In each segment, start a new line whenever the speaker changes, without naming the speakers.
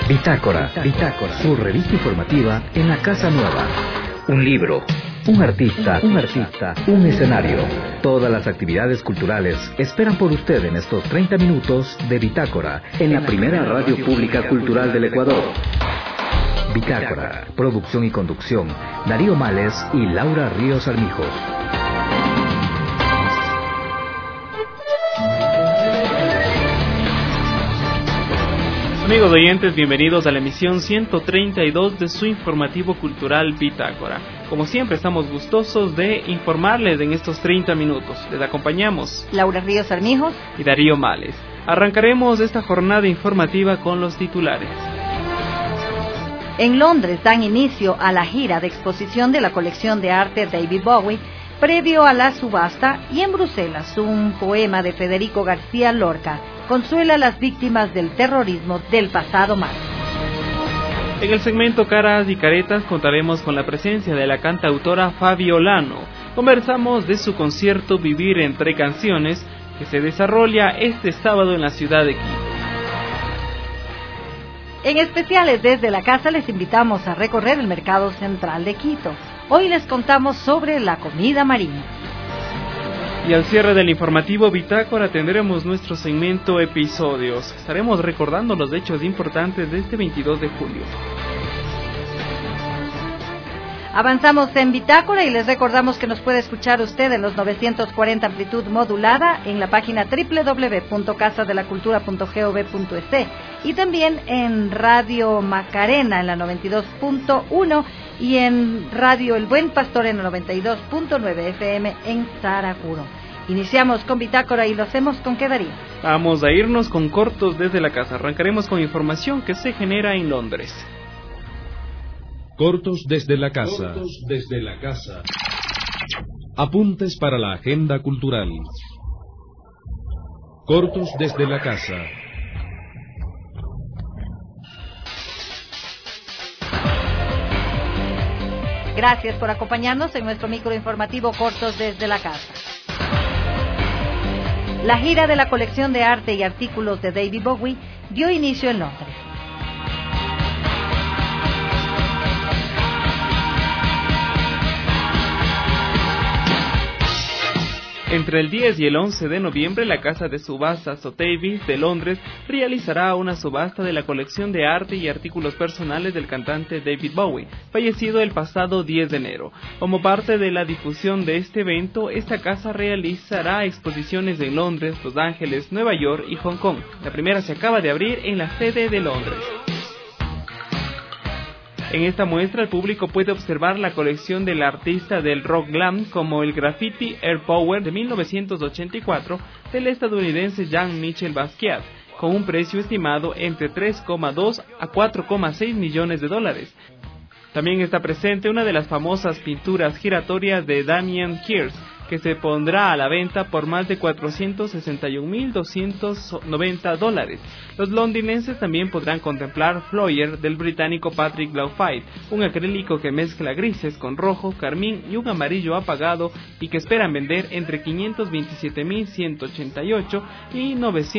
Bitácora, su revista informativa en la Casa Nueva. Un libro, un artista, un escenario. Todas las actividades culturales esperan por usted en estos 30 minutos de Bitácora, en la primera radio pública cultural del Ecuador. Bitácora, producción y conducción, Darío Males y Laura Ríos Armijos.
Amigos oyentes, bienvenidos a la emisión 132 de su informativo cultural Bitácora. Como siempre, estamos gustosos de informarles en estos 30 minutos. Les acompañamos
Laura Ríos Armijos
y Darío Males. Arrancaremos esta jornada informativa con los titulares.
En Londres dan inicio a la gira de exposición de la colección de arte David Bowie, previo a la subasta, y en Bruselas un poema de Federico García Lorca consuela a las víctimas del terrorismo del pasado marzo.
En el segmento Caras y Caretas contaremos con la presencia de la cantautora Fabi Olano. Conversamos de su concierto Vivir entre Canciones, que se desarrolla este sábado en la ciudad de Quito.
En especiales desde la casa les invitamos a recorrer el mercado central de Quito. Hoy les contamos sobre la comida marina.
Y al cierre del informativo Bitácora tendremos nuestro segmento Episodios. Estaremos recordando los hechos importantes de este 22 de julio.
Avanzamos en Bitácora y les recordamos que nos puede escuchar usted en los 940 amplitud modulada en la página www.casadelacultura.gov.es y también en Radio Macarena en la 92.1 y en Radio El Buen Pastor en la 92.9 FM en Saraguro. Iniciamos con Bitácora y lo hacemos con ¿qué, Darío?
Vamos a irnos con cortos desde la casa. Arrancaremos con información que se genera en Londres.
Cortos desde la casa. Apuntes para la agenda cultural. Cortos desde la casa.
Gracias por acompañarnos en nuestro microinformativo Cortos desde la casa. La gira de la colección de arte y artículos de David Bowie dio inicio en Londres.
Entre el 10 y el 11 de noviembre, la casa de subastas Sotheby's de Londres realizará una subasta de la colección de arte y artículos personales del cantante David Bowie, fallecido el pasado 10 de enero. Como parte de la difusión de este evento, esta casa realizará exposiciones en Londres, Los Ángeles, Nueva York y Hong Kong. La primera se acaba de abrir en la sede de Londres. En esta muestra el público puede observar la colección del artista del rock glam como el graffiti Air Power de 1984 del estadounidense Jean-Michel Basquiat, con un precio estimado entre 3,2 a 4,6 millones de dólares. También está presente una de las famosas pinturas giratorias de Damien Hirst, que se pondrá a la venta por más de $461,290. Los londinenses también podrán contemplar Flyer del británico Patrick Blaufeit, un acrílico que mezcla grises con rojo, carmín y un amarillo apagado y que esperan vender entre $527,188 y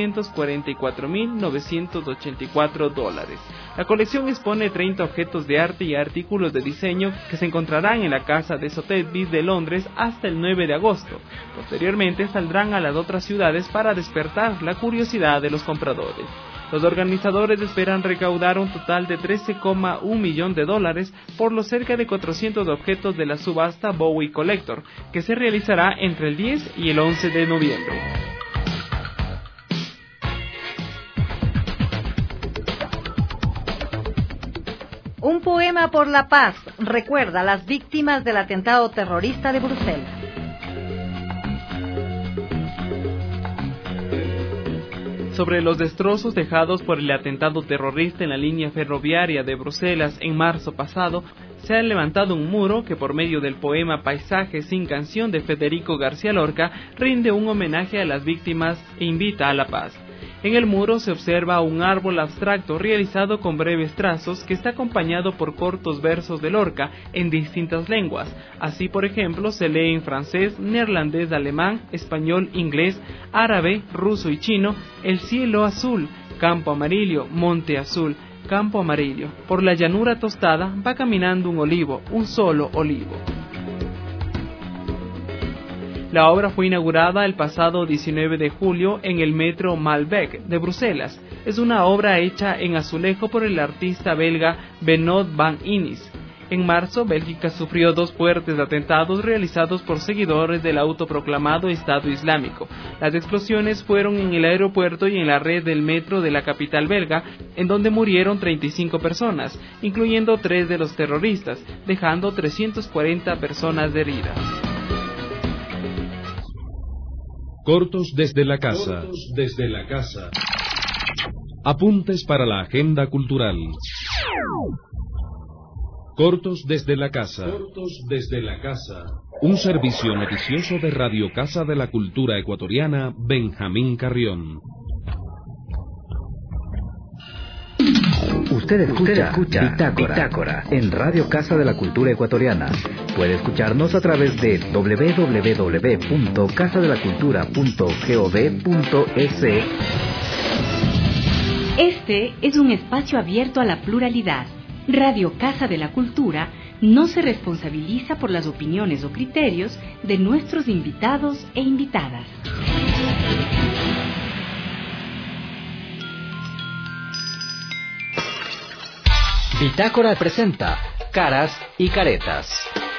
$944,984. La colección expone 30 objetos de arte y artículos de diseño que se encontrarán en la casa de Sotheby's de Londres hasta el 9 de agosto. Posteriormente saldrán a las otras ciudades para despertar la curiosidad de los compradores. Los organizadores esperan recaudar un total de $13,1 millones por los cerca de 400 objetos de la subasta Bowie Collector, que se realizará entre el 10 y el 11 de noviembre.
Un poema por la paz recuerda a las víctimas del atentado terrorista de Bruselas.
Sobre los destrozos dejados por el atentado terrorista en la línea ferroviaria de Bruselas en marzo pasado, se ha levantado un muro que, por medio del poema Paisaje sin canción de Federico García Lorca, rinde un homenaje a las víctimas e invita a la paz. En el muro se observa un árbol abstracto realizado con breves trazos que está acompañado por cortos versos de Lorca en distintas lenguas. Así, por ejemplo, se lee en francés, neerlandés, alemán, español, inglés, árabe, ruso y chino: el cielo azul, campo amarillo, monte azul, Campo Amarillo. Por la llanura tostada va caminando un olivo, un solo olivo. La obra fue inaugurada el pasado 19 de julio en el Metro Malbec de Bruselas. Es una obra hecha en azulejo por el artista belga Benoit van Innis. En marzo, Bélgica sufrió 2 fuertes atentados realizados por seguidores del autoproclamado Estado Islámico. Las explosiones fueron en el aeropuerto y en la red del metro de la capital belga, en donde murieron 35 personas, incluyendo 3 de los terroristas, dejando 340 personas heridas.
Cortos desde la casa. Apuntes para la agenda cultural. Cortos desde la casa. Un servicio noticioso de Radio Casa de la Cultura Ecuatoriana, Benjamín Carrión.
Usted escucha Bitácora en Radio Casa de la Cultura Ecuatoriana. Puede escucharnos a través de www.casadelacultura.gov.es.
Este es un espacio abierto a la pluralidad. Radio Casa de la Cultura no se responsabiliza por las opiniones o criterios de nuestros invitados e invitadas.
Bitácora presenta Caras y Caretas.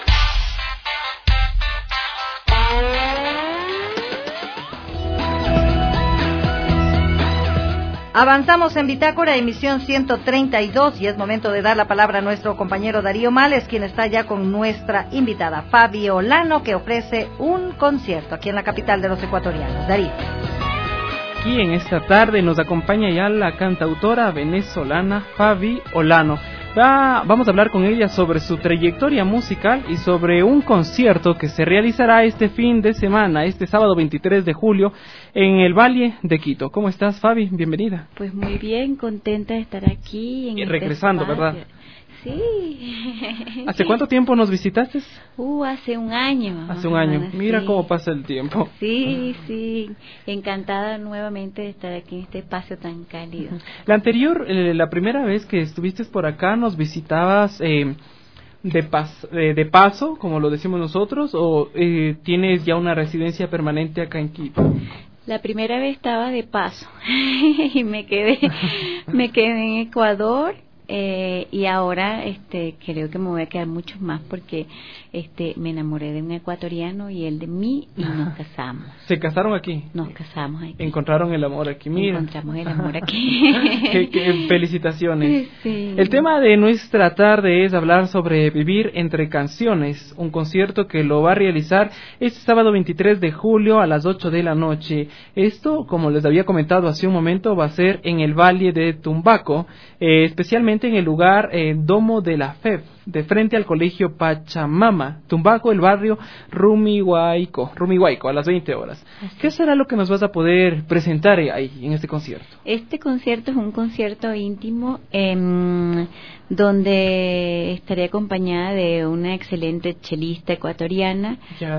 Avanzamos en Bitácora, emisión 132, y es momento de dar la palabra a nuestro compañero Darío Males, quien está ya con nuestra invitada, Fabi Olano, que ofrece un concierto aquí en la capital de los ecuatorianos. Darío.
Aquí en esta tarde nos acompaña ya la cantautora venezolana Fabi Olano. Vamos a hablar con ella sobre su trayectoria musical y sobre un concierto que se realizará este fin de semana, este sábado 23 de julio, en el Valle de Quito. ¿Cómo estás, Fabi? Bienvenida.
Pues muy bien, contenta de estar aquí.
Y regresando, ¿verdad?
Sí.
¿Hace cuánto tiempo nos visitaste?
Hace un año.
Hace un año. Mira
sí.
Cómo pasa el tiempo.
Sí. Encantada nuevamente de estar aquí en este espacio tan cálido.
La primera vez que estuviste por acá, nos visitabas de paso, como lo decimos nosotros, o tienes ya una residencia permanente acá en Quito.
La primera vez estaba de paso y me quedé en Ecuador. Y ahora creo que me voy a quedar mucho más porque me enamoré de un ecuatoriano y él de mí y nos casamos.
¿Se casaron aquí?
Nos casamos aquí.
Encontraron el amor aquí, mira.
Encontramos el amor aquí.
qué felicitaciones.
Sí.
El tema de nuestra tarde es hablar sobre Vivir entre Canciones, un concierto que lo va a realizar este sábado 23 de julio a las 8 de la noche. Esto, como les había comentado hace un momento, va a ser en el Valle de Tumbaco, especialmente en el lugar Domo de la FEB, de frente al colegio Pachamama, Tumbaco, el barrio Rumihuayco, a las 20 horas. ¿Qué será lo que nos vas a poder presentar ahí, en este concierto?
Este concierto es un concierto íntimo donde estaré acompañada de una excelente chelista ecuatoriana,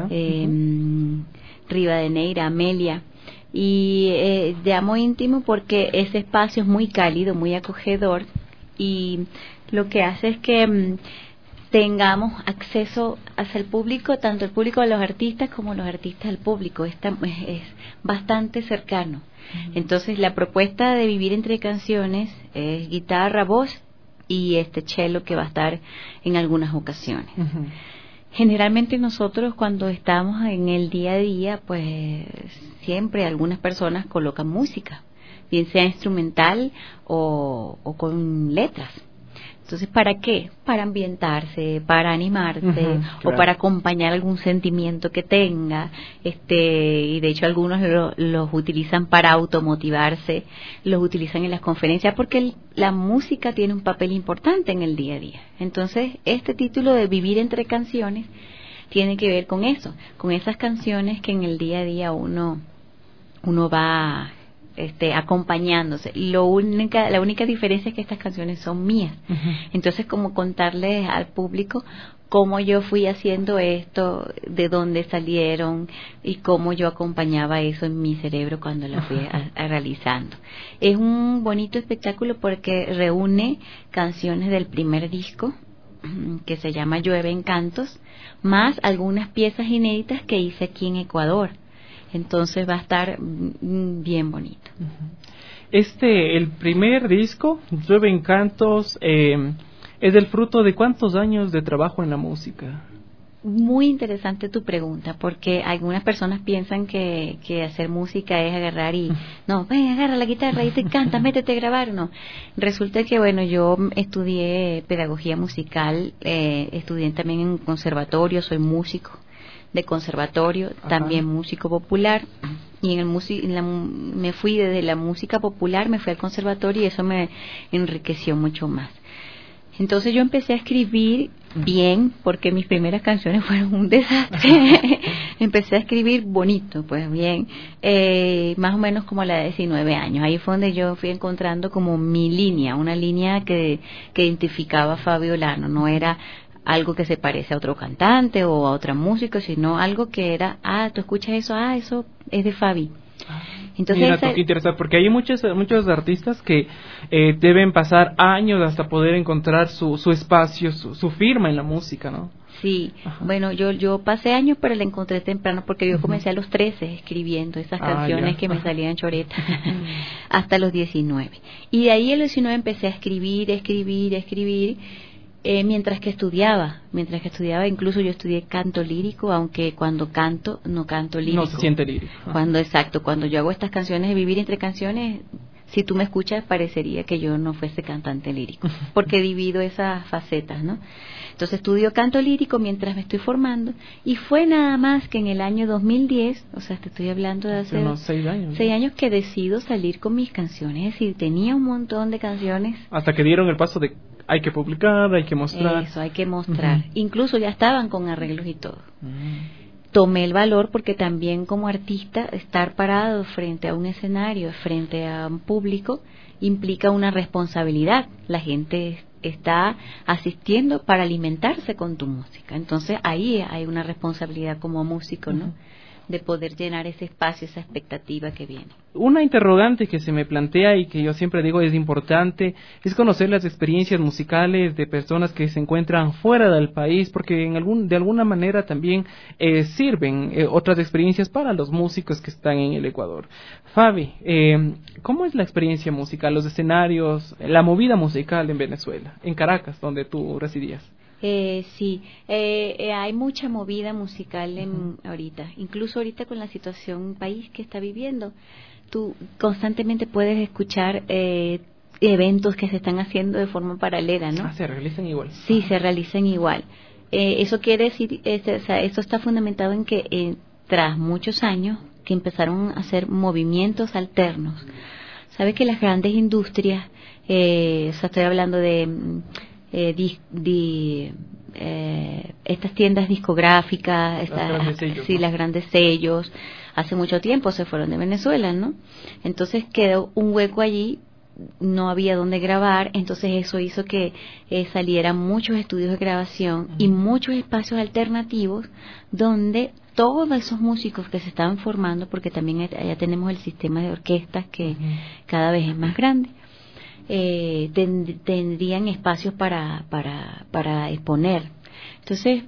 Rivadeneira Amelia. Y llamo íntimo porque ese espacio es muy cálido, muy acogedor, y lo que hace es que tengamos acceso hacia el público, tanto el público de los artistas como los artistas al público. Es bastante cercano. Entonces la propuesta de Vivir entre Canciones es guitarra, voz y cello, que va a estar en algunas ocasiones. Generalmente nosotros, cuando estamos en el día a día, pues siempre algunas personas colocan música, bien sea instrumental o con letras. Entonces, ¿para qué? Para ambientarse, para animarse,
claro,
o para acompañar algún sentimiento que tenga. Y de hecho algunos los utilizan para automotivarse, los utilizan en las conferencias, porque la música tiene un papel importante en el día a día. Entonces, este título de Vivir entre Canciones tiene que ver con eso, con esas canciones que en el día a día uno va acompañándose. La única diferencia es que estas canciones son mías. Entonces, como contarles al público cómo yo fui haciendo esto, de dónde salieron y cómo yo acompañaba eso en mi cerebro cuando lo fui realizando. Es un bonito espectáculo porque reúne canciones del primer disco, que se llama Llueve en Cantos, más algunas piezas inéditas que hice aquí en Ecuador. Entonces va a estar bien bonito.
El primer disco, Llueve en Cantos, ¿es el fruto de cuántos años de trabajo en la música?
Muy interesante tu pregunta, porque algunas personas piensan que hacer música es agarrar y, no, ven, agarra la guitarra y te canta, métete a grabar. No, resulta que, bueno, yo estudié pedagogía musical, estudié también en conservatorio, soy músico de conservatorio, también músico popular, y me fui desde la música popular, me fui al conservatorio y eso me enriqueció mucho más. Entonces yo empecé a escribir bien, porque mis primeras canciones fueron un desastre. Empecé a escribir bonito, pues bien, más o menos como a la de 19 años. Ahí fue donde yo fui encontrando como mi línea, una línea que identificaba a Fabio Olano. No era algo que se parece a otro cantante o a otra música, sino algo que era, tú escuchas eso, eso es de Fabi. Entonces,
mira, qué interesante, porque hay muchos artistas que deben pasar años hasta poder encontrar su espacio, su firma en la música, ¿no?
Sí, bueno, yo pasé años, pero la encontré temprano porque yo comencé a los 13 escribiendo esas canciones que me salían choretas hasta los 19. Y de ahí a los 19 empecé a escribir, mientras que estudiaba, incluso yo estudié canto lírico, aunque cuando canto, no canto lírico.
No se siente lírico.
Cuando yo hago estas canciones de Vivir entre Canciones, si tú me escuchas parecería que yo no fuese cantante lírico, porque divido esas facetas, ¿no? Entonces estudio canto lírico mientras me estoy formando, y fue nada más que en el año 2010, o sea, te estoy hablando de hace
unos 6 años.
6 años que decido salir con mis canciones, es decir, tenía un montón de canciones.
Hasta que dieron el paso de hay que publicar, hay que mostrar.
Eso, hay que mostrar. Incluso ya estaban con arreglos y todo. Tomé el valor porque también como artista estar parado frente a un escenario, frente a un público, implica una responsabilidad. La gente está asistiendo para alimentarse con tu música. Entonces ahí hay una responsabilidad como músico, ¿no? De poder llenar ese espacio, esa expectativa que viene.
Una interrogante que se me plantea y que yo siempre digo es importante, es conocer las experiencias musicales de personas que se encuentran fuera del país, porque de alguna manera también sirven otras experiencias para los músicos que están en el Ecuador. Fabi, ¿cómo es la experiencia musical, los escenarios, la movida musical en Venezuela, en Caracas, donde tú residías?
Sí, hay mucha movida musical ahorita, incluso ahorita con la situación país que está viviendo. Tú constantemente puedes escuchar eventos que se están haciendo de forma paralela, ¿no?
Se realizan igual.
Sí, se realizan igual. Eso quiere decir, esto está fundamentado en que tras muchos años que empezaron a hacer movimientos alternos. Sabes que las grandes industrias, estoy hablando de estas tiendas discográficas, las grandes sellos, hace mucho tiempo se fueron de Venezuela, ¿no? Entonces quedó un hueco allí, no había dónde grabar, entonces eso hizo que salieran muchos estudios de grabación y muchos espacios alternativos donde todos esos músicos que se estaban formando, porque también allá tenemos el sistema de orquestas que cada vez es más grande, tendrían espacios para exponer. Entonces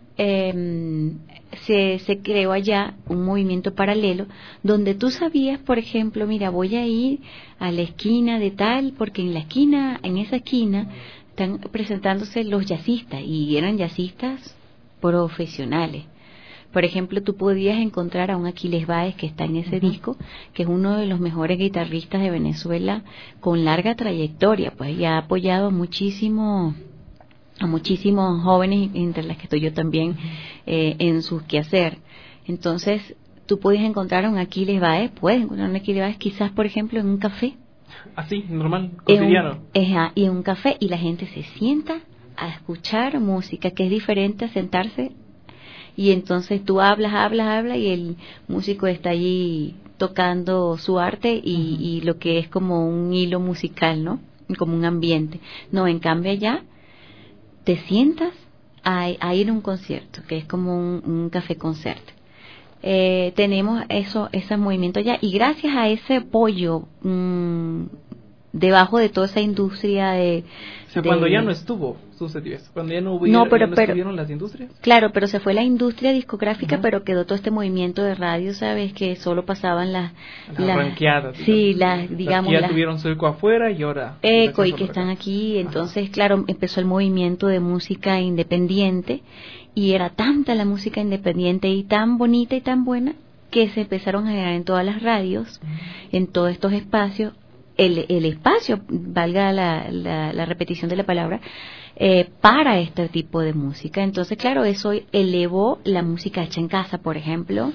se creó allá un movimiento paralelo donde tú sabías, por ejemplo, mira, voy a ir a la esquina de tal, porque en esa esquina están presentándose los jazzistas, y eran jazzistas profesionales. Por ejemplo, tú podías encontrar a un Aquiles Báez que está en ese disco, que es uno de los mejores guitarristas de Venezuela con larga trayectoria, pues ya ha apoyado a muchísimos jóvenes, entre las que estoy yo también, en sus quehacer. Entonces, tú podías encontrar a un Aquiles Báez, quizás, por ejemplo, en un café.
Así, normal, cotidiano.
Y en un café, y la gente se sienta a escuchar música, que es diferente a sentarse. Y entonces tú hablas y el músico está allí tocando su arte y lo que es como un hilo musical, ¿no? Como un ambiente. No, en cambio allá te sientas a ir a un concierto, que es como un café concierto. Tenemos ese movimiento allá, y gracias a ese apoyo debajo de toda esa industria
cuando ya no estuvo, sucedió eso. Cuando ya no estuvieron las industrias.
Claro, pero se fue la industria discográfica, pero quedó todo este movimiento de radio, ¿sabes? Que solo pasaban las
ranqueadas.
Sí, digamos.
Las que ya tuvieron su eco afuera y ahora.
Eco, y que están aquí. Entonces, claro, empezó el movimiento de música independiente, y era tanta la música independiente y tan bonita y tan buena que se empezaron a generar en todas las radios, en todos estos espacios. El espacio, valga la repetición de la palabra, para este tipo de música. Entonces, claro, eso elevó la música hecha en casa, por ejemplo,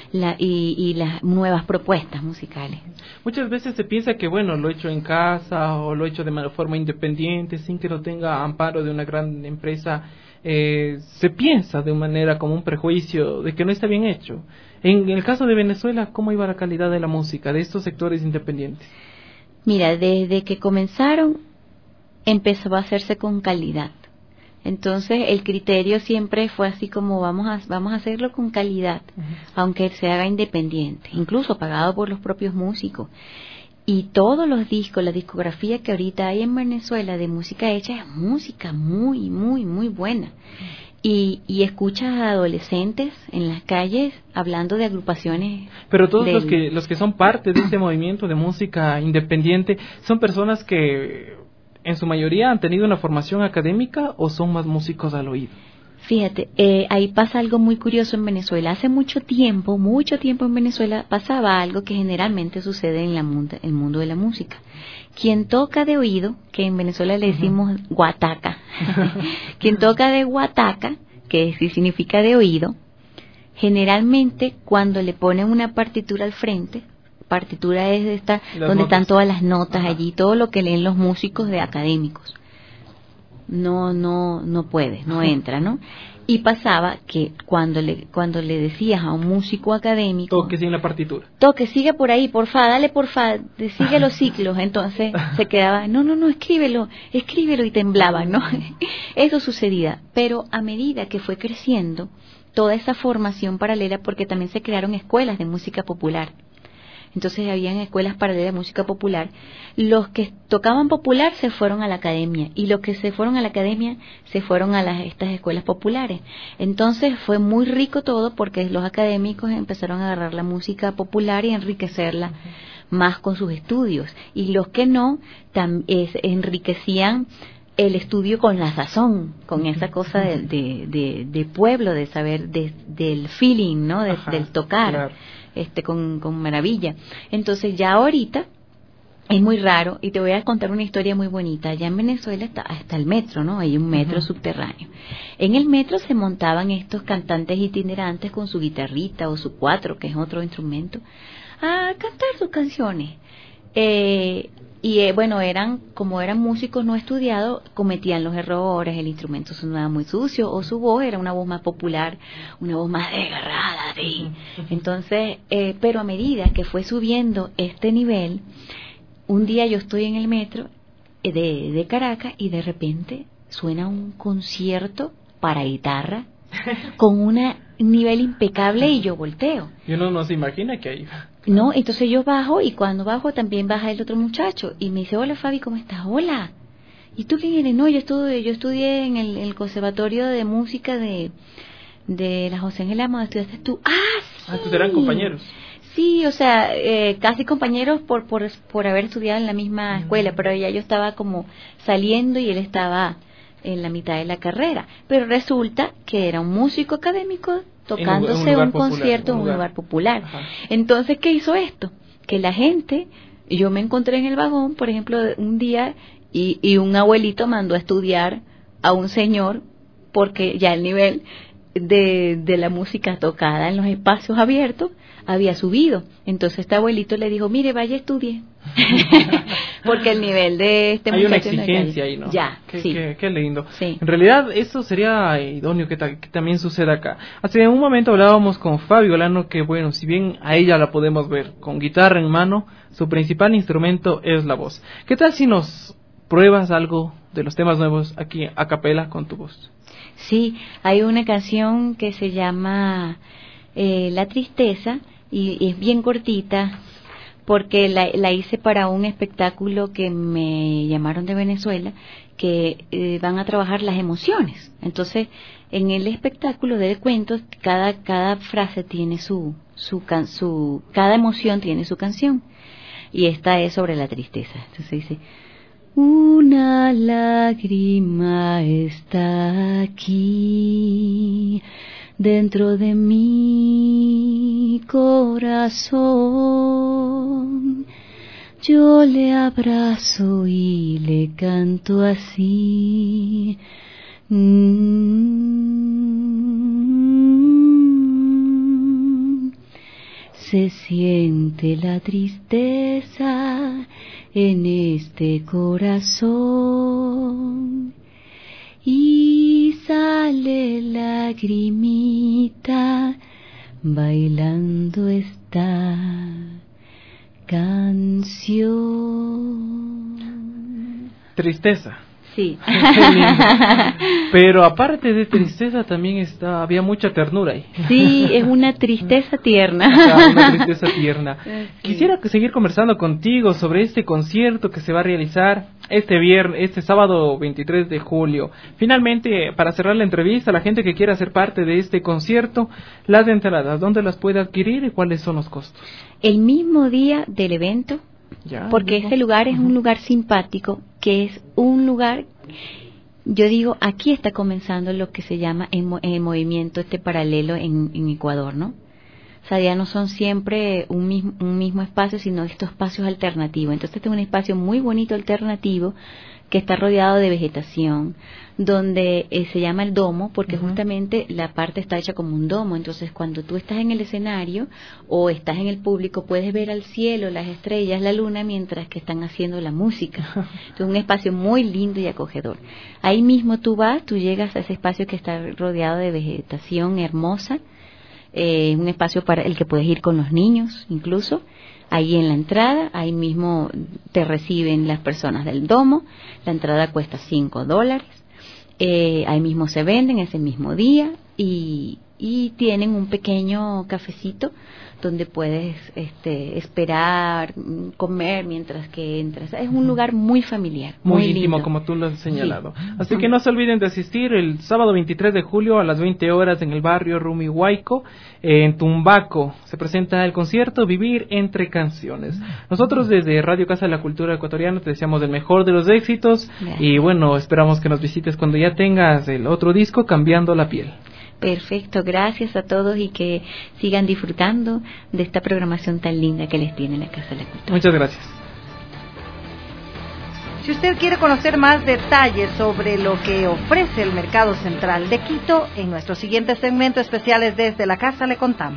y las nuevas propuestas musicales.
Muchas veces se piensa que, bueno, lo hecho en casa o lo hecho de forma independiente, sin que no tenga amparo de una gran empresa, se piensa de manera como un prejuicio de que no está bien hecho. En el caso de Venezuela, ¿cómo iba la calidad de la música de estos sectores independientes?
Mira, desde que comenzaron empezó a hacerse con calidad. Entonces el criterio siempre fue así como vamos a hacerlo con calidad, aunque se haga independiente, incluso pagado por los propios músicos. Y todos los discos, la discografía que ahorita hay en Venezuela de música hecha es música muy, muy, muy buena. Y escuchas a adolescentes en las calles hablando de agrupaciones.
Pero todos los que son parte de este movimiento de música independiente son personas que en su mayoría han tenido una formación académica, o son más músicos al oído.
Fíjate, ahí pasa algo muy curioso en Venezuela. Hace mucho tiempo en Venezuela pasaba algo que generalmente sucede en el mundo de la música. Quien toca de oído, que en Venezuela le decimos guataca, quien toca de guataca, que sí significa de oído, generalmente cuando le ponen una partitura al frente, partitura es donde están todas las notas allí, todo lo que leen los músicos de académicos. No puede, no entra, ¿no? Y pasaba que cuando le decías a un músico académico,
toque sin la partitura,
toque, sigue por ahí, porfa, dale porfa, sigue los ciclos, entonces se quedaba, no, escríbelo, y temblaba, ¿no? Eso sucedía, pero a medida que fue creciendo toda esa formación paralela, porque también se crearon escuelas de música popular. Entonces habían escuelas paralelas de música popular. Los que tocaban popular se fueron a la academia, y los que se fueron a la academia se fueron a estas escuelas populares. Entonces fue muy rico todo, porque los académicos empezaron a agarrar la música popular y enriquecerla más con sus estudios, y los que no enriquecían el estudio con la sazón, con esa cosa de pueblo, de saber, del feeling, ¿no? Del tocar. Claro. Con maravilla. Entonces ya ahorita es muy raro, y te voy a contar una historia muy bonita. Allá en Venezuela está el metro, ¿no? Hay un metro subterráneo. En el metro se montaban estos cantantes itinerantes con su guitarrita o su cuatro, que es otro instrumento, a cantar sus canciones. Bueno, eran músicos no estudiados, cometían los errores, el instrumento sonaba muy sucio, o su voz era una voz más popular, una voz más desgarrada, ¿sí? Entonces, pero a medida que fue subiendo este nivel, un día yo estoy en el metro de Caracas, y de repente suena un concierto para guitarra con un nivel impecable, y yo volteo.
Y uno no se imagina que hay.
No, entonces yo bajo, y cuando bajo también baja el otro muchacho, y me dice, hola Fabi, ¿cómo estás? Hola. ¿Y tú quién eres? No, yo estudié en el Conservatorio de Música de la José Ángel Amado. ¿Estudiaste tú? Sí.
¿Tú eran compañeros?
Sí, o sea, casi compañeros por haber estudiado en la misma escuela, pero ya yo estaba como saliendo y él estaba en la mitad de la carrera. Pero resulta que era un músico académico tocándose un concierto en un lugar popular. Ajá. Entonces, ¿qué hizo esto? Que la gente, yo me encontré en el vagón, por ejemplo, un día, y un abuelito mandó a estudiar a un señor, porque ya el nivel, de la música tocada en los espacios abiertos había subido. Entonces este abuelito le dijo, mire, vaya, estudie. Porque el nivel de este
hay
muchacho...
una exigencia ahí, ¿no?
Ya, sí.
Qué lindo.
Sí.
En realidad, eso sería idóneo que también suceda acá. Hace un momento hablábamos con Fabio Olano que, bueno, si bien a ella la podemos ver con guitarra en mano, su principal instrumento es la voz. ¿Qué tal si nos pruebas algo de los temas nuevos aquí a capela con tu voz?
Sí, hay una canción que se llama La Tristeza y es bien cortita porque la hice para un espectáculo que me llamaron de Venezuela que van a trabajar las emociones. Entonces, en el espectáculo de cuentos, cada frase tiene cada emoción tiene su canción y esta es sobre la tristeza. Entonces dice: una lágrima está aquí dentro de mi corazón. Yo le abrazo y le canto así. Se siente la tristeza en este corazón y sale lagrimita bailando esta canción.
Tristeza.
Sí.
Pero aparte de tristeza también había mucha ternura ahí.
Sí, es una tristeza tierna.
Una tristeza tierna. Sí. Quisiera seguir conversando contigo sobre este concierto que se va a realizar este sábado 23 de julio. Finalmente, para cerrar la entrevista, la gente que quiera ser parte de este concierto, las entradas, ¿dónde las puede adquirir y cuáles son los costos?
El mismo día del evento.
Ya,
porque ese lugar es un lugar simpático, que es un lugar, yo digo, aquí está comenzando lo que se llama el movimiento paralelo en Ecuador, ¿no? O sea, ya no son siempre un mismo espacio, sino estos espacios alternativos. Entonces este es un espacio muy bonito alternativo que está rodeado de vegetación, donde se llama el domo, porque justamente la parte está hecha como un domo. Entonces cuando tú estás en el escenario o estás en el público, puedes ver al cielo, las estrellas, la luna, mientras que están haciendo la música. Entonces un espacio muy lindo y acogedor. Ahí mismo tú llegas a ese espacio que está rodeado de vegetación hermosa, un espacio para el que puedes ir con los niños incluso. Ahí en la entrada, ahí mismo te reciben las personas del domo. La entrada cuesta $5. Ahí mismo se venden ese mismo día y tienen un pequeño cafecito donde puedes esperar, comer mientras que entras. Es un lugar muy familiar,
muy
lindo,
íntimo, como tú lo has señalado. Sí. Así
Sí.
que no se olviden de asistir el sábado 23 de julio a las 20 horas en el barrio Rumihuayco, en Tumbaco. Se presenta el concierto Vivir entre Canciones. Nosotros desde Radio Casa de la Cultura Ecuatoriana te deseamos el mejor de los éxitos. Gracias. Y bueno, esperamos que nos visites cuando ya tengas el otro disco, Cambiando la Piel.
Perfecto, gracias a todos y que sigan disfrutando de esta programación tan linda que les tiene la Casa de la Cultura.
Muchas gracias.
Si usted quiere conocer más detalles sobre lo que ofrece el Mercado Central de Quito, en nuestro siguiente segmento Especiales desde la Casa le contamos.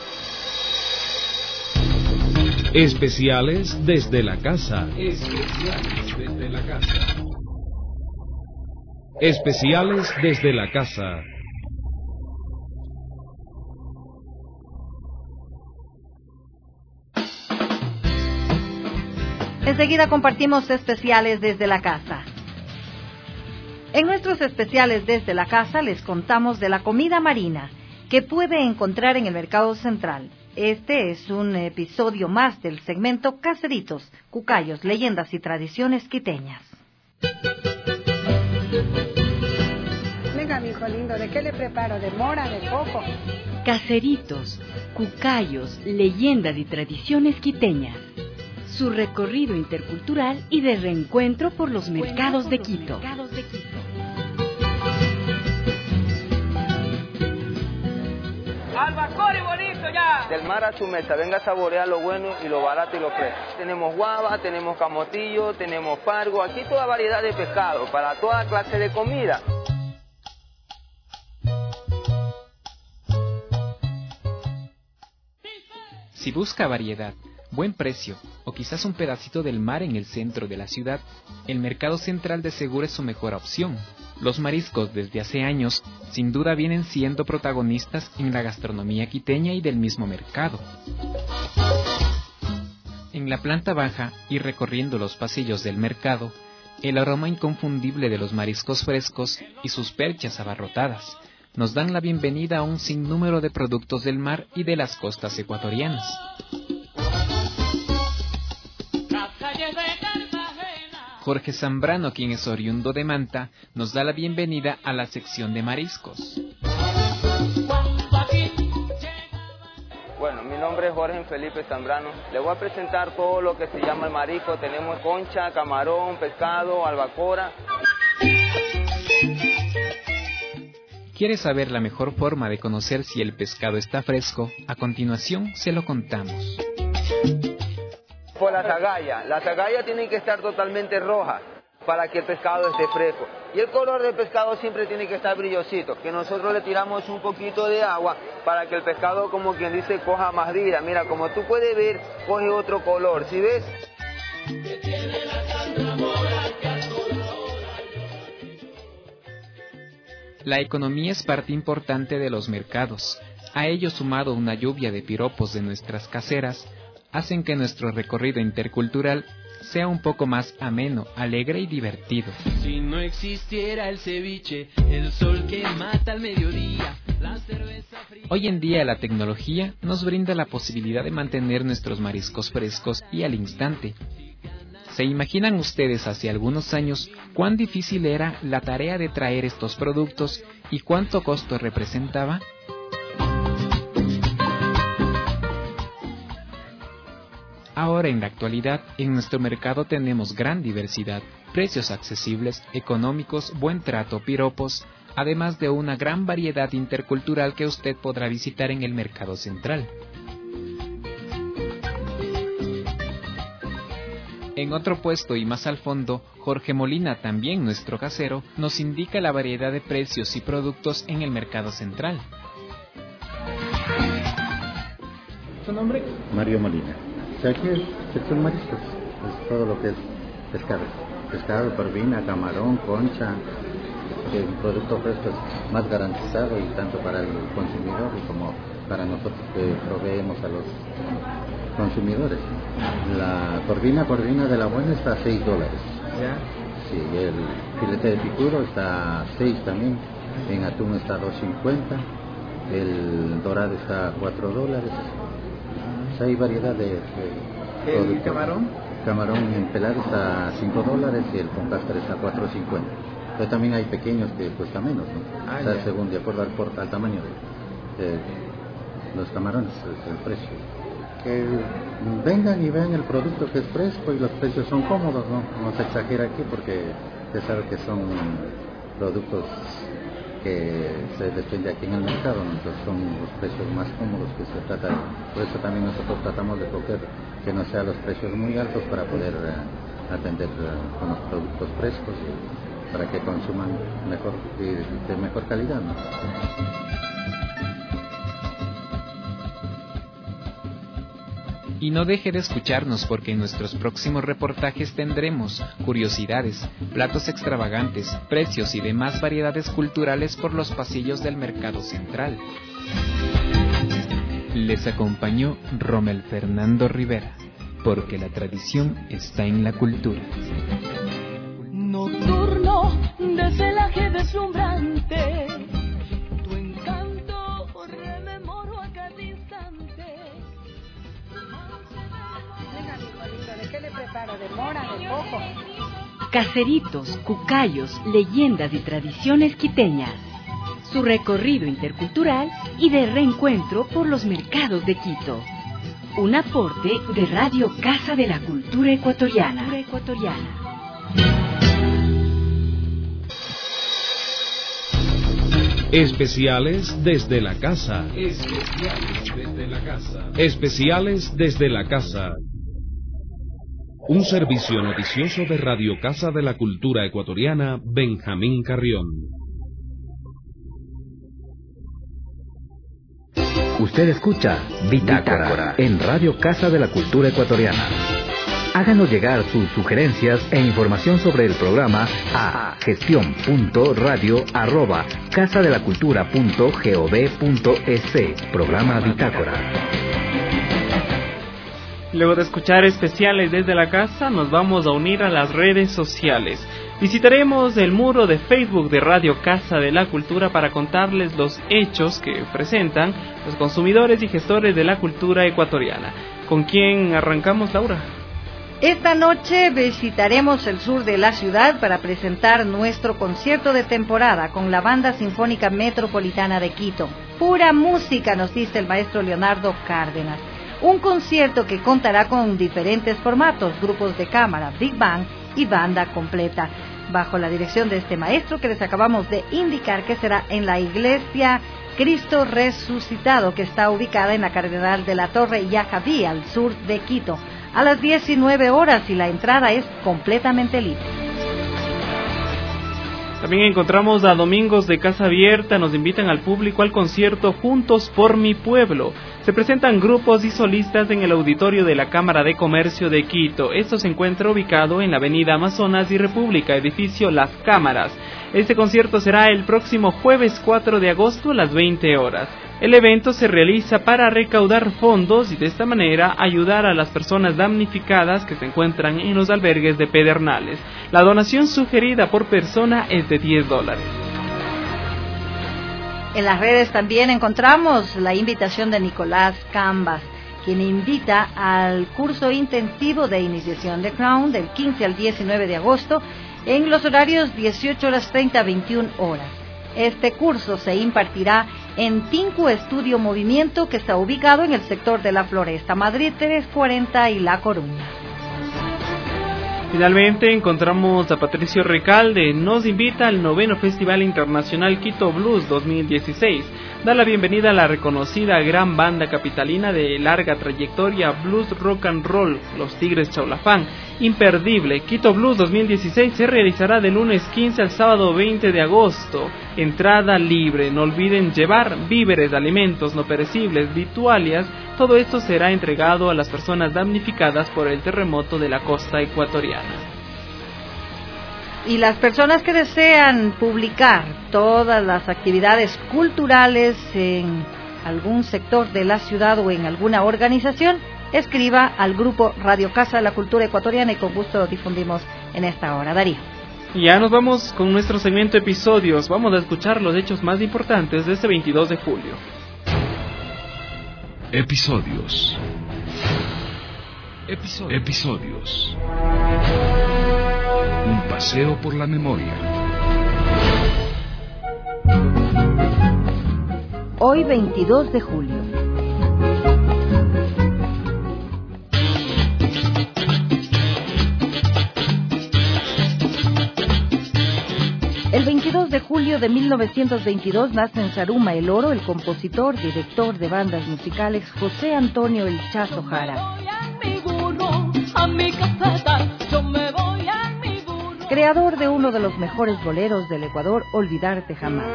Especiales desde la Casa. Especiales desde la Casa. Especiales desde la Casa.
Enseguida compartimos especiales desde la casa. En nuestros especiales desde la casa les contamos de la comida marina que puede encontrar en el Mercado Central. Este es un episodio más del segmento Caseritos, Cucayos, Leyendas y Tradiciones Quiteñas.
Venga, mi hijo lindo, ¿de qué le preparo? ¿De mora, de coco?
Caseritos, Cucayos, Leyendas y Tradiciones Quiteñas. Su recorrido intercultural y de reencuentro por los mercados de Quito.
Albacore bonito ya. Del mar a su mesa, venga a saborear lo bueno y lo barato y lo fresco. Tenemos guava, tenemos camotillo, tenemos pargo, aquí toda variedad de pescado para toda clase de comida.
Si busca variedad, buen precio o quizás un pedacito del mar en el centro de la ciudad, el Mercado Central de seguro es su mejor opción. Los mariscos desde hace años sin duda vienen siendo protagonistas en la gastronomía quiteña y del mismo mercado. En la planta baja y recorriendo los pasillos del mercado, el aroma inconfundible de los mariscos frescos y sus perchas abarrotadas nos dan la bienvenida a un sinnúmero de productos del mar y de las costas ecuatorianas. Jorge Zambrano, quien es oriundo de Manta, nos da la bienvenida a la sección de mariscos.
Bueno, mi nombre es Jorge Felipe Zambrano. Le voy a presentar todo lo que se llama el marisco. Tenemos concha, camarón, pescado, albacora.
¿Quieres saber la mejor forma de conocer si el pescado está fresco? A continuación se lo contamos.
Por la zagalla tiene que estar totalmente roja para que el pescado esté fresco. Y el color del pescado siempre tiene que estar brillosito, que nosotros le tiramos un poquito de agua para que el pescado, como quien dice, coja más vida. Mira, como tú puedes ver, coge otro color, ¿sí ves?
La economía es parte importante de los mercados. A ello sumado una lluvia de piropos de nuestras caseras, hacen que nuestro recorrido intercultural sea un poco más ameno, alegre y divertido.
Si no existiera el ceviche, el sol que mata al mediodía, la cerveza fría...
Hoy en día la tecnología nos brinda la posibilidad de mantener nuestros mariscos frescos y al instante. ¿Se imaginan ustedes hace algunos años cuán difícil era la tarea de traer estos productos y cuánto costo representaba? Ahora en la actualidad, en nuestro mercado tenemos gran diversidad, precios accesibles, económicos, buen trato, piropos, además de una gran variedad intercultural que usted podrá visitar en el Mercado Central. En otro puesto y más al fondo, Jorge Molina, también nuestro casero, nos indica la variedad de precios y productos en el Mercado Central.
¿Su nombre? Mario Molina. Aquí es sección mariscos, es todo lo que es pescado, corvina, camarón, concha, que es un producto fresco más garantizado y tanto para el consumidor y como para nosotros que proveemos a los consumidores. La corvina de la buena está a $6.
¿Ya?
Sí, el filete de picuro está a 6 también, en atún está a $2.50, el dorado está a $4. Hay variedad de
¿El camarón?
Camarón en pelado está a $5 y el con cáscara está a $4.50. Pero también hay pequeños que cuesta menos, ¿no? O sea, según de acuerdo al tamaño de los camarones, es el precio. Que vengan y vean el producto que es fresco y los precios son cómodos, no se exagera aquí porque se sabe que son productos que se depende aquí en el mercado, ¿no? Entonces son los precios más cómodos que se trata. Por eso también nosotros tratamos de coger que no sean los precios muy altos para poder atender con los productos frescos para que consuman mejor y de mejor calidad, ¿no?
Y no deje de escucharnos porque en nuestros próximos reportajes tendremos curiosidades, platos extravagantes, precios y demás variedades culturales por los pasillos del Mercado Central. Les acompañó Rommel Fernando Rivera, porque la tradición está en la cultura.
Nocturno de celaje deslumbrante, tu encanto rememoro a cada instante.
Venga, mi Juanito, ¿de qué le preparo? ¿De mora, de coco?
Caseritos, cucayos, leyendas y tradiciones quiteñas. Su recorrido intercultural y de reencuentro por los mercados de Quito. Un aporte de Radio Casa de la Cultura Ecuatoriana.
Especiales desde la casa. Especiales desde la casa. Un servicio noticioso de Radio Casa de la Cultura Ecuatoriana, Benjamín Carrión.
Usted escucha Bitácora en Radio Casa de la Cultura Ecuatoriana. Háganos llegar sus sugerencias e información sobre el programa a gestion.radio@casadelacultura.gov.es. Programa Bitácora.
Luego de escuchar especiales desde la casa, nos vamos a unir a las redes sociales. Visitaremos el muro de Facebook de Radio Casa de la Cultura para contarles los hechos que presentan los consumidores y gestores de la cultura ecuatoriana. ¿Con quién arrancamos, Laura?
Esta noche visitaremos el sur de la ciudad para presentar nuestro concierto de temporada con la Banda Sinfónica Metropolitana de Quito. Pura música, nos dice el maestro Leonardo Cárdenas. Un concierto que contará con diferentes formatos, grupos de cámara, big band y banda completa, bajo la dirección de este maestro que les acabamos de indicar, que será en la iglesia Cristo Resucitado, que está ubicada en la Cardenal de la Torre Yajaví, al sur de Quito, a las 19 horas, y la entrada es completamente libre.
También encontramos a Domingos de Casa Abierta. Nos invitan al público al concierto Juntos por mi Pueblo. Se presentan grupos y solistas en el auditorio de la Cámara de Comercio de Quito. Esto se encuentra ubicado en la avenida Amazonas y República, edificio Las Cámaras. Este concierto será el próximo jueves 4 de agosto a las 20 horas. El evento se realiza para recaudar fondos y de esta manera ayudar a las personas damnificadas que se encuentran en los albergues de Pedernales. La donación sugerida por persona es de $10.
En las redes también encontramos la invitación de Nicolás Cambas, quien invita al curso intensivo de iniciación de Crown del 15 al 19 de agosto en los horarios 18 horas 30 a 21 horas. Este curso se impartirá en Tinku Estudio Movimiento, que está ubicado en el sector de la Floresta, Madrid 340 y La Coruña.
Finalmente encontramos a Patricio Recalde. Nos invita al 9º Festival Internacional Quito Blues 2016. Da la bienvenida a la reconocida gran banda capitalina de larga trayectoria Blues Rock and Roll, Los Tigres Chaulafán. Imperdible, Quito Blues 2016 se realizará del lunes 15 al sábado 20 de agosto. Entrada libre. No olviden llevar víveres, alimentos no perecibles, vitualias. Todo esto será entregado a las personas damnificadas por el terremoto de la costa ecuatoriana.
Y las personas que desean publicar todas las actividades culturales en algún sector de la ciudad o en alguna organización, escriba al grupo Radio Casa de la Cultura Ecuatoriana y con gusto lo difundimos en esta hora. Darío.
Y ya nos vamos con nuestro segmento episodios. Vamos a escuchar los hechos más importantes de este 22 de julio.
Episodios. Un paseo por la memoria.
Hoy 22 de julio. El 22 de julio de 1922 nace en Zaruma el Oro el compositor, director de bandas musicales José Antonio El Chazo Jara. Creador de uno de los mejores boleros del Ecuador, Olvidarte Jamás.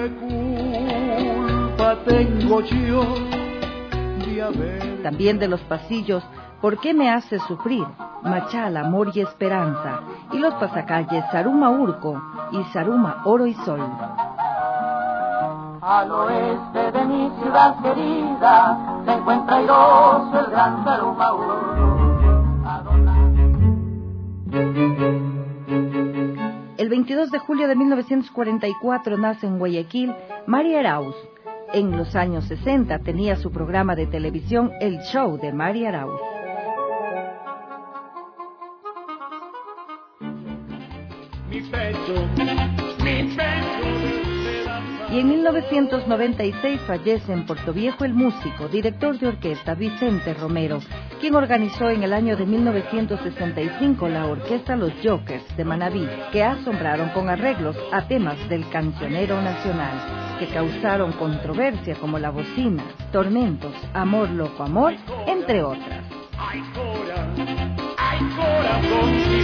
También de los pasillos, ¿Por qué me haces sufrir?, Machala, Amor y Esperanza, y los pasacalles Zaruma Urco y Zaruma Oro y Sol.
Al oeste de mi ciudad querida se encuentra airoso el gran Zaruma Urco.
El 22 de julio de 1944 nace en Guayaquil María Arauz. En los años 60 tenía su programa de televisión El Show de María Arauz. Y en 1996 fallece en Portoviejo el músico, director de orquesta Vicente Romero, quien organizó en el año de 1965 la orquesta Los Jokers de Manabí, que asombraron con arreglos a temas del cancionero nacional, que causaron controversia como La Bocina, Tormentos, Amor Loco Amor, entre otras.
Ay, corazón, si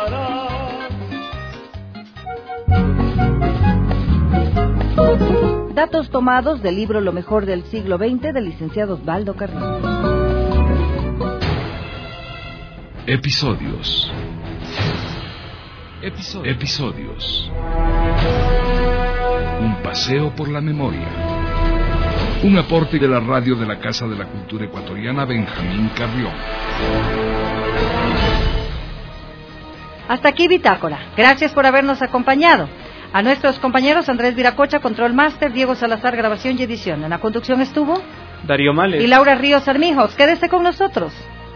pensarás.
Datos tomados del libro Lo mejor del siglo XX del licenciado Osvaldo Carrillo.
Episodios. Un paseo por la memoria. Un aporte de la radio de la Casa de la Cultura Ecuatoriana Benjamín Carrión.
Hasta aquí Bitácora. Gracias por habernos acompañado. A nuestros compañeros Andrés Viracocha, Control Master, Diego Salazar, Grabación y Edición. En la conducción estuvo
Darío Males
y Laura Ríos Armijos. Quédese con nosotros.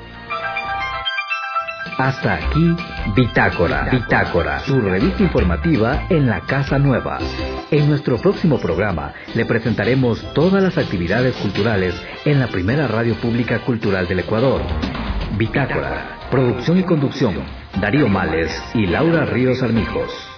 Hasta aquí Bitácora, su revista informativa en la Casa Nueva. En nuestro próximo programa le presentaremos todas las actividades culturales en la primera radio pública cultural del Ecuador. Bitácora, producción y conducción, Darío Males y Laura Ríos Armijos.